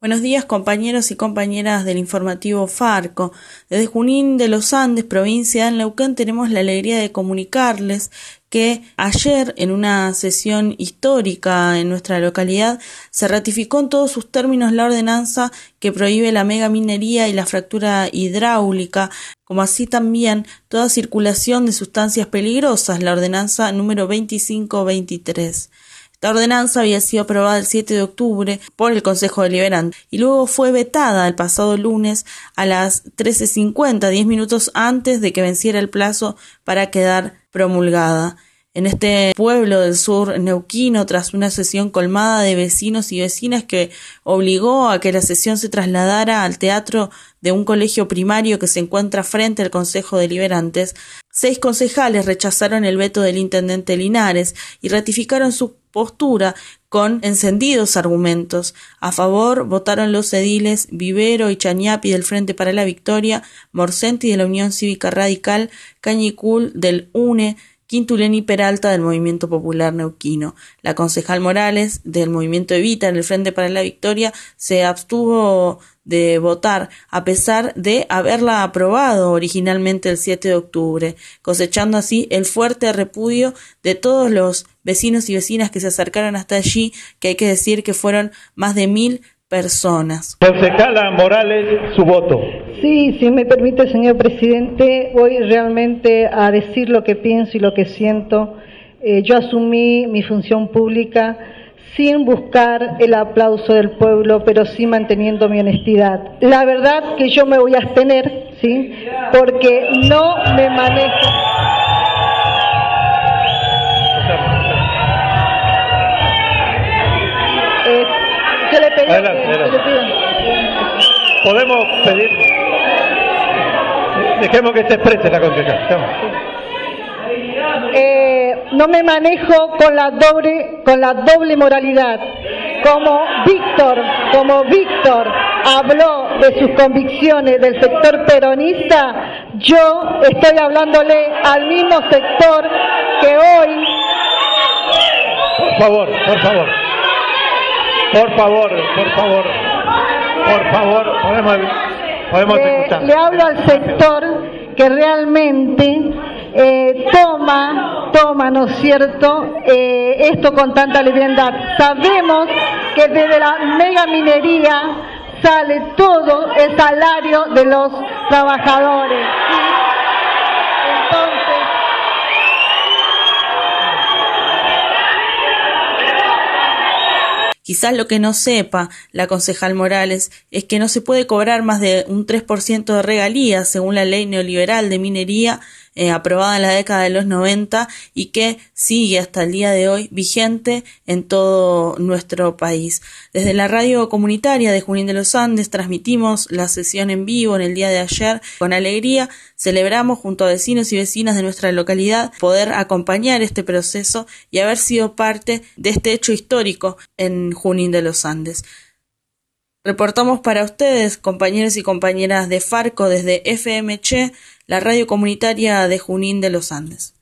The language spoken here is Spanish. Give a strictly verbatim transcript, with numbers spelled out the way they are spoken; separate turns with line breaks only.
Buenos días, compañeros y compañeras del informativo Farco. Desde Junín de los Andes, provincia de Neuquén, tenemos la alegría de comunicarles que ayer, en una sesión histórica en nuestra localidad, se ratificó en todos sus términos la ordenanza que prohíbe la megaminería y la fractura hidráulica, como así también toda circulación de sustancias peligrosas, la ordenanza número veinticinco veintitrés. La ordenanza había sido aprobada el siete de octubre por el Consejo Deliberante y luego fue vetada el pasado lunes a las trece cincuenta, diez minutos antes de que venciera el plazo para quedar promulgada. En este pueblo del sur neuquino, tras una sesión colmada de vecinos y vecinas que obligó a que la sesión se trasladara al teatro de un colegio primario que se encuentra frente al Consejo Deliberantes, seis concejales rechazaron el veto del intendente Linares y ratificaron su postura con encendidos argumentos. A favor votaron los ediles Vivero y Chañapi del Frente para la Victoria, Morsenti de la Unión Cívica Radical, Cañicul del U N E, Quintuleni Peralta del Movimiento Popular Neuquino. La concejal Morales del Movimiento Evita en el Frente para la Victoria se abstuvo de votar a pesar de haberla aprobado originalmente el siete de octubre, cosechando así el fuerte repudio de todos los vecinos y vecinas que se acercaron hasta allí, que hay que decir que fueron más de mil personas.
Concejala Morales, su voto.
Sí, si me permite, señor presidente, voy realmente a decir lo que pienso y lo que siento. Eh, yo asumí mi función pública sin buscar el aplauso del pueblo, pero sí manteniendo mi honestidad. La verdad que yo me voy a abstener, ¿sí? Porque no me manejo. Eh, yo le pedí,
adelante,
eh,
adelante.
le pido.
Podemos pedir. Dejemos que se exprese la concejal.
Eh, no me manejo con la doble con la doble moralidad. Como Víctor, como Víctor habló de sus convicciones del sector peronista, yo estoy hablándole al mismo sector que hoy.
Por favor, por favor. Por favor, por favor. Por favor, podemos podemos
le,
escuchar.
le hablo al sector que realmente eh, toma, toma, ¿no es cierto?, eh, esto con tanta leviandad. Sabemos que desde la megaminería sale todo el salario de los trabajadores. Entonces,
Quizás lo que no sepa la concejal Morales es que no se puede cobrar más de un tres por ciento de regalías según la ley neoliberal de minería eh, aprobada en la década de los noventa y que sigue hasta el día de hoy vigente en todo nuestro país. Desde la radio comunitaria de Junín de los Andes transmitimos la sesión en vivo en el día de ayer. Con alegría celebramos junto a vecinos y vecinas de nuestra localidad poder acompañar este proceso y haber sido parte de este hecho histórico en Junín de los Andes. Reportamos para ustedes, compañeros y compañeras de Farco, desde F M Che, la radio comunitaria de Junín de los Andes.